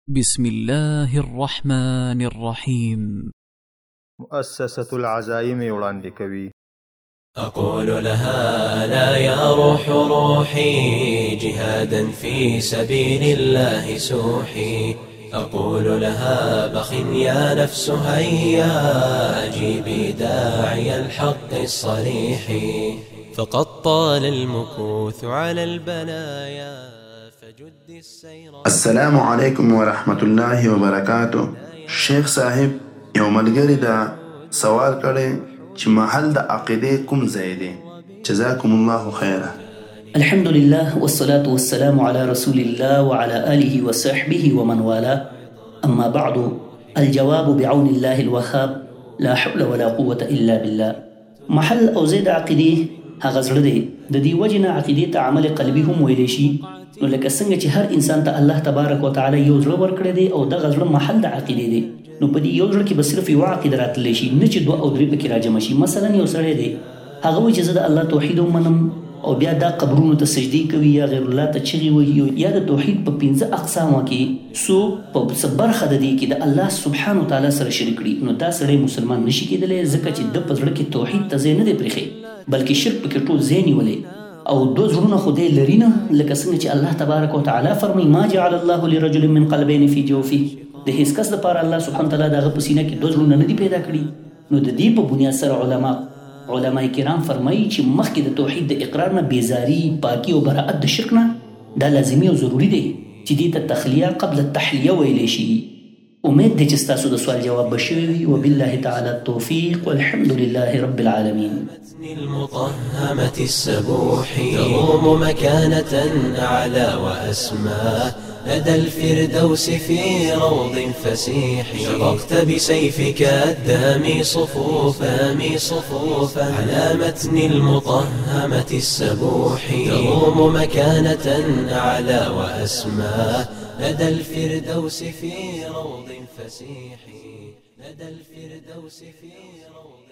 بسم الله الرحمن الرحيم. مؤسسة العزائم وړاندې کوي. أقول لها لا يا روح روحي جهادا في سبيل الله سوحي. أقول لها بخ يا نفس هيا أجيبي داعي الحق الصريح. فقد طال المكوث على البلايا فجد السير. السلام عليكم ورحمة الله وبركاته. شیخ صاحب یو ملګری دا سوال کړي چې محل د عقیدې کوم ځای دی؟ جزاكم الله خيرا. الحمد لله والصلاة والسلام على رسول الله وعلى آله وصحبه ومن والاه. أما بعد، الجواب بعون الله الوهاب، لا حول ولا قوة إلا بالله. محل او ځای د عقیدې هغه زړه دی. د دې وجې نه عقیدې ته عمل قلبي هم ویلی شي. نو لکه څنګه چې هر انسان ته الله تبارک وتعالی یو زړه ورکړی دی او دغه زړه محل د عقیدې دی. نو په دې یو زړه کې به صرف یوه عقیده راتللی شي، نه چې دوه او درې پکې راجمع شي. مثلا یو سړی دی، هغه وایي چې زه د الله توحید ومنم او بیا دا قبرونو ته سجدې کوي یا غیر الله ته چغې وهي، یا د توحید په 15 اقسامو کې څوک په څه برخه د دې کې د الله سبحانه وتعالی سره شریک کړي، نو دا سړی مسلمان نشي کېدلی، ځکه چې د په زړه کې توحید ته ځای نه دی پرېښی، بلکې شرک پکې ټول ځای نیولی او دو زړونه خو دی لري نه. لکه څنګه چې الله تبارک وتعالی فرمایي ما جعل الله لرجل من قلبین فی جوفه، د هیڅ کس دپاره الله سبحانه وتعالی د هغه په سینه کې دو زړونه نه دي پیدا کړي. نو د دې په بنیاد سره علما کرام فرمایي چې مخکې د توحید د اقرار نه بیزاري، پاکي او براءت د شرک نه دا لازمي او ضروري دی چې دې ته تخلیه قبل التحلیه ویلی شي. امید دی چې ستاسو د سوال جواب به شوی وي. وبالله تعالی التوفیق والحمد لله رب العالمین. المطهمة السبوح تضم مكانة أعلى وأسمى لدى الفردوس في روض فسيح. شققت بسيفك الدامي صفوفا على متن المطهمة السبوح تضم مكانة أعلى وأسمى لدى الفردوس في روض فسيح. لدى الفردوس في روض